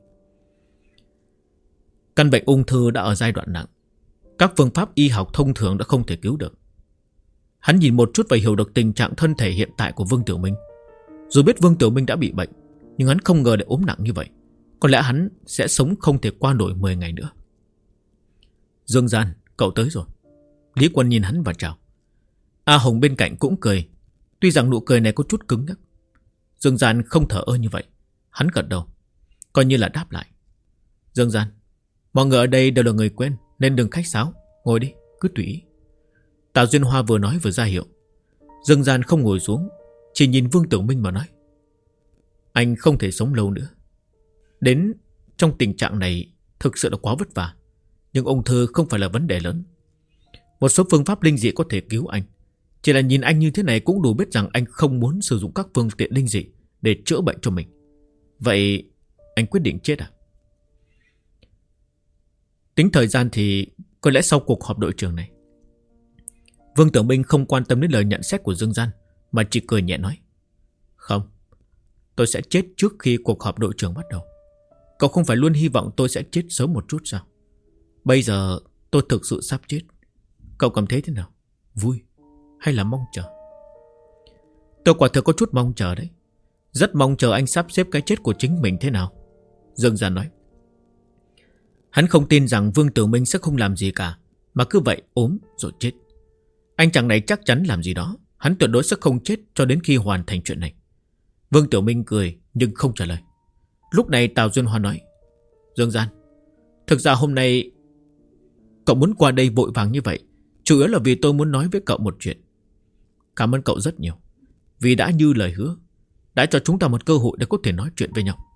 Căn bệnh ung thư đã ở giai đoạn nặng. Các phương pháp y học thông thường đã không thể cứu được. Hắn nhìn một chút và hiểu được tình trạng thân thể hiện tại của Vương Tiểu Minh. Dù biết Vương Tiểu Minh đã bị bệnh, nhưng hắn không ngờ lại ốm nặng như vậy. Có lẽ hắn sẽ sống không thể qua nổi 10 ngày nữa. Dương Gian, Cậu tới rồi. Lý Quân nhìn hắn và chào. A Hồng bên cạnh cũng cười, tuy rằng nụ cười này có chút cứng nhắc. Dương Gian không thở ơ như vậy. Hắn gật đầu, coi như là đáp lại. Dương Gian, mọi người ở đây đều là người quen, nên đừng khách sáo. Ngồi đi, cứ tùy ý. Tào Duyên Hoa vừa nói vừa ra hiệu. Dương Gian không ngồi xuống, chỉ nhìn Vương Tử Minh mà nói. Anh không thể sống lâu nữa. Đến trong tình trạng này thực sự là quá vất vả. Nhưng ung thư không phải là vấn đề lớn. Một số phương pháp linh dị có thể cứu anh. Chỉ là nhìn anh như thế này cũng đủ biết rằng anh không muốn sử dụng các phương tiện linh dị để chữa bệnh cho mình. Vậy anh quyết định chết à? Tính thời gian thì có lẽ sau cuộc họp đội trưởng này. Vương Tử Minh không quan tâm đến lời nhận xét của Dương Gian, mà chỉ cười nhẹ nói. Không, tôi sẽ chết trước khi cuộc họp đội trưởng bắt đầu. Cậu không phải luôn hy vọng tôi sẽ chết sớm một chút sao? Bây giờ tôi thực sự sắp chết. Cậu cảm thấy thế nào? Vui hay là mong chờ? Tôi quả thực có chút mong chờ đấy. Rất mong chờ anh sắp xếp cái chết của chính mình thế nào. Dương Gian nói. Hắn không tin rằng Vương Tử Minh sẽ không làm gì cả, mà cứ vậy ốm rồi chết. Anh chàng này chắc chắn làm gì đó. Hắn tuyệt đối sẽ không chết cho đến khi hoàn thành chuyện này. Vương Tử Minh cười nhưng không trả lời. Lúc này Tào Duyên Hoa nói. Dương Gian, thực ra hôm nay cậu muốn qua đây vội vàng như vậy chủ yếu là vì tôi muốn nói với cậu một chuyện. Cảm ơn cậu rất nhiều, vì đã như lời hứa, đã cho chúng ta một cơ hội để có thể nói chuyện với nhau.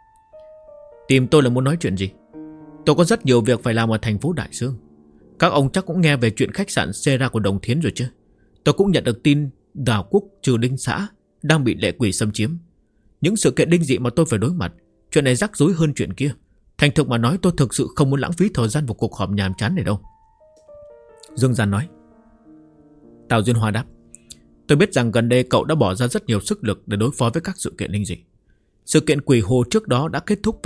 Tìm tôi là muốn nói chuyện gì? Tôi có rất nhiều việc phải làm ở thành phố Đại Dương. Các ông chắc cũng nghe về chuyện khách sạn Sera của Đồng Thiến rồi chứ. Tôi cũng nhận được tin Đào Quốc Trừ Đinh xã đang bị lệ quỷ xâm chiếm. Những sự kiện đinh dị mà tôi phải đối mặt, chuyện này rắc rối hơn chuyện kia. Thành thực mà nói, tôi thực sự không muốn lãng phí thời gian vào cuộc họp nhàm chán này đâu. Dương Gian nói. Tào Duyên Hoa đáp. Tôi biết rằng gần đây cậu đã bỏ ra rất nhiều sức lực để đối phó với các sự kiện linh dị. Sự kiện quỷ hồ trước đó đã kết thúc và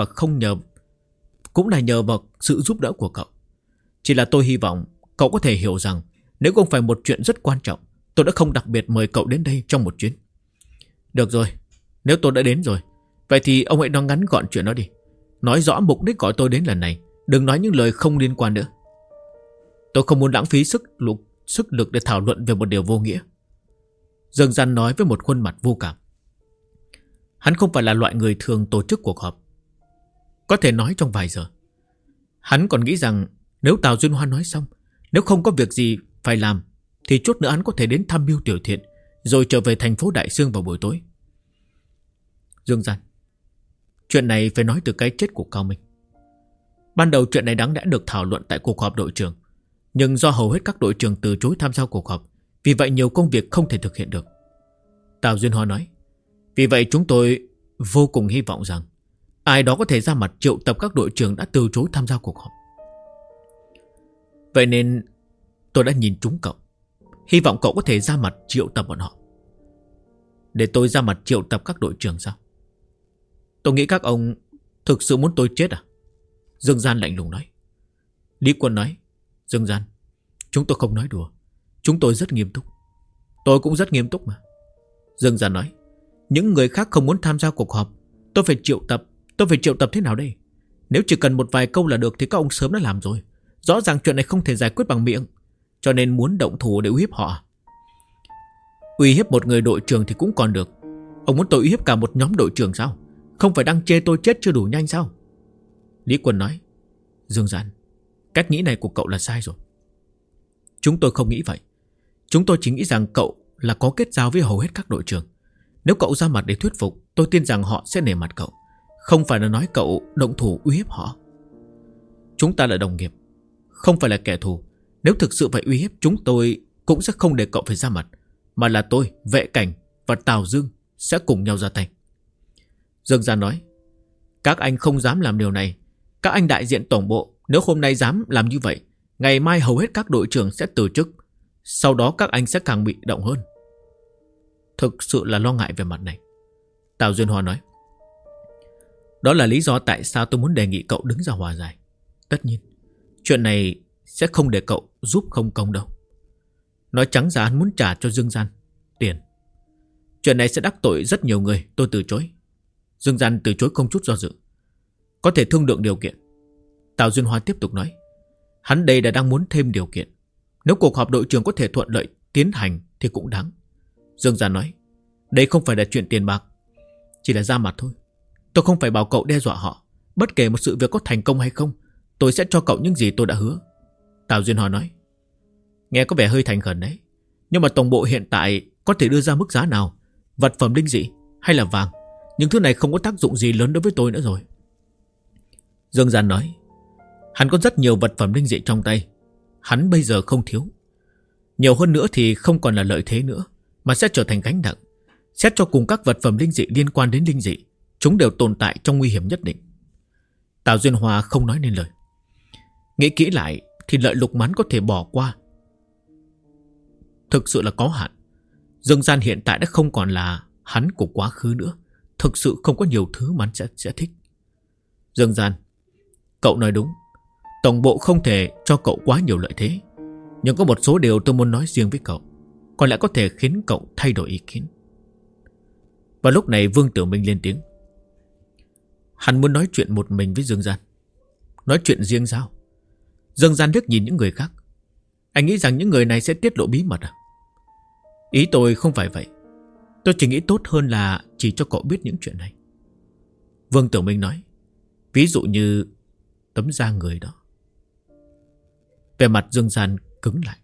cũng là nhờ vào sự giúp đỡ của cậu. Chỉ là tôi hy vọng cậu có thể hiểu rằng nếu không phải một chuyện rất quan trọng, tôi đã không đặc biệt mời cậu đến đây trong một chuyến. Được rồi, nếu tôi đã đến rồi, vậy thì ông hãy nói ngắn gọn chuyện đó đi. Nói rõ mục đích gọi tôi đến lần này. Đừng nói những lời không liên quan nữa. Tôi không muốn lãng phí sức lực để thảo luận về một điều vô nghĩa. Dương Gian nói với một khuôn mặt vô cảm. Hắn không phải là loại người thường tổ chức cuộc họp, có thể nói trong vài giờ. Hắn còn nghĩ rằng nếu Tào Duyên Hoa nói xong, nếu không có việc gì phải làm, thì chút nữa hắn có thể đến thăm Mưu Tiểu Thiện, rồi trở về thành phố Đại Dương vào buổi tối. Dương Gian, chuyện này phải nói từ cái chết của Cao Minh. Ban đầu chuyện này đáng lẽ được thảo luận tại cuộc họp đội trưởng, nhưng do hầu hết các đội trưởng từ chối tham gia cuộc họp, vì vậy nhiều công việc không thể thực hiện được. Tào Duyên Hoa nói. Vì vậy chúng tôi vô cùng hy vọng rằng ai đó có thể ra mặt triệu tập các đội trưởng đã từ chối tham gia cuộc họp. Vậy nên tôi đã nhìn trúng cậu, hy vọng cậu có thể ra mặt triệu tập bọn họ. Để tôi ra mặt triệu tập các đội trưởng sao? Tôi nghĩ các ông thực sự muốn tôi chết à? Dương Gian lạnh lùng nói. Lý Quân nói. Dương Gian, chúng tôi không nói đùa, chúng tôi rất nghiêm túc. Tôi cũng rất nghiêm túc mà. Dương Gian nói. Những người khác không muốn tham gia cuộc họp, tôi phải triệu tập thế nào đây? Nếu chỉ cần một vài câu là được thì các ông sớm đã làm rồi. Rõ ràng chuyện này không thể giải quyết bằng miệng, cho nên muốn động thủ để uy hiếp họ. Uy hiếp một người đội trưởng thì cũng còn được. Ông muốn tôi uy hiếp cả một nhóm đội trưởng sao? Không phải đang chê tôi chết chưa đủ nhanh sao? Lý Quân nói. Dương Gian, cách nghĩ này của cậu là sai rồi. Chúng tôi không nghĩ vậy. Chúng tôi chỉ nghĩ rằng cậu là có kết giao với hầu hết các đội trưởng. Nếu cậu ra mặt để thuyết phục, tôi tin rằng họ sẽ nể mặt cậu. Không phải là nói cậu động thủ uy hiếp họ. Chúng ta là đồng nghiệp, không phải là kẻ thù. Nếu thực sự phải uy hiếp, chúng tôi cũng sẽ không để cậu phải ra mặt, mà là tôi, Vệ Cảnh và Tào Dương sẽ cùng nhau ra tay. Dương Gian nói. Các anh không dám làm điều này. Các anh đại diện tổng bộ, nếu hôm nay dám làm như vậy, ngày mai hầu hết các đội trưởng sẽ từ chức. Sau đó các anh sẽ càng bị động hơn. Thực sự là lo ngại về mặt này. Tào Duyên Hoa nói. Đó là lý do tại sao tôi muốn đề nghị cậu đứng ra hòa giải. Tất nhiên, chuyện này sẽ không để cậu giúp không công đâu. Nói trắng ra hắn muốn trả cho Dương Gian tiền. Chuyện này sẽ đắc tội rất nhiều người, tôi từ chối. Dương Gian từ chối không chút do dự. Có thể thương lượng điều kiện. Tào Duyên Hoa tiếp tục nói. Hắn đây là đang muốn thêm điều kiện. Nếu cuộc họp đội trưởng có thể thuận lợi tiến hành thì cũng đáng. Dương Gian nói, đây không phải là chuyện tiền bạc, chỉ là ra mặt thôi. Tôi không phải bảo cậu đe dọa họ. Bất kể một sự việc có thành công hay không, tôi sẽ cho cậu những gì tôi đã hứa. Tào Duyên Hòa nói, nghe có vẻ hơi thành khẩn đấy. Nhưng mà tổng bộ hiện tại có thể đưa ra mức giá nào? Vật phẩm linh dị hay là vàng? Những thứ này không có tác dụng gì lớn đối với tôi nữa rồi. Dương Gian nói, hắn có rất nhiều vật phẩm linh dị trong tay. Hắn bây giờ không thiếu. Nhiều hơn nữa thì không còn là lợi thế nữa, mà sẽ trở thành gánh nặng. Xét cho cùng các vật phẩm linh dị liên quan đến linh dị, chúng đều tồn tại trong nguy hiểm nhất định. Tào Duyên Hòa không nói nên lời. Nghĩ kỹ lại thì lợi lục mán có thể bỏ qua thực sự là có hạn. Dương Gian hiện tại đã không còn là hắn của quá khứ nữa. Thực sự không có nhiều thứ mà hắn sẽ thích. Dương Gian, cậu nói đúng. Tổng bộ không thể cho cậu quá nhiều lợi thế. Nhưng có một số điều tôi muốn nói riêng với cậu, có lẽ có thể khiến cậu thay đổi ý kiến. Và lúc này Vương Tử Minh lên tiếng. Hắn muốn nói chuyện một mình với Dương Gian. Nói chuyện riêng sao? Dương Gian liếc nhìn những người khác. Anh nghĩ rằng những người này sẽ tiết lộ bí mật à? Ý tôi không phải vậy. Tôi chỉ nghĩ tốt hơn là chỉ cho cậu biết những chuyện này. Vương Tử Minh nói, ví dụ như tấm da người đó. Về mặt Dương Gian cứng lại.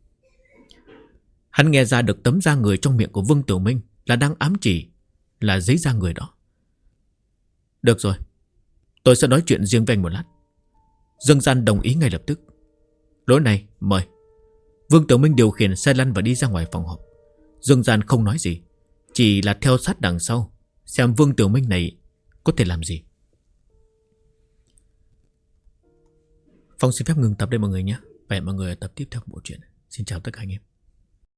Hắn nghe ra được tấm da người trong miệng của Vương Tử Minh là đang ám chỉ là giấy da người đó. Được rồi, tôi sẽ nói chuyện riêng với anh một lát. Dương Gian đồng ý ngay lập tức. Lối này, mời. Vương Tử Minh điều khiển xe lăn và đi ra ngoài phòng họp. Dương Gian không nói gì, chỉ là theo sát đằng sau, xem Vương Tử Minh này có thể làm gì. Phong xin phép ngừng tập đây mọi người nhé. Và hẹn mọi người ở tập tiếp theo của bộ truyện. Xin chào tất cả anh em.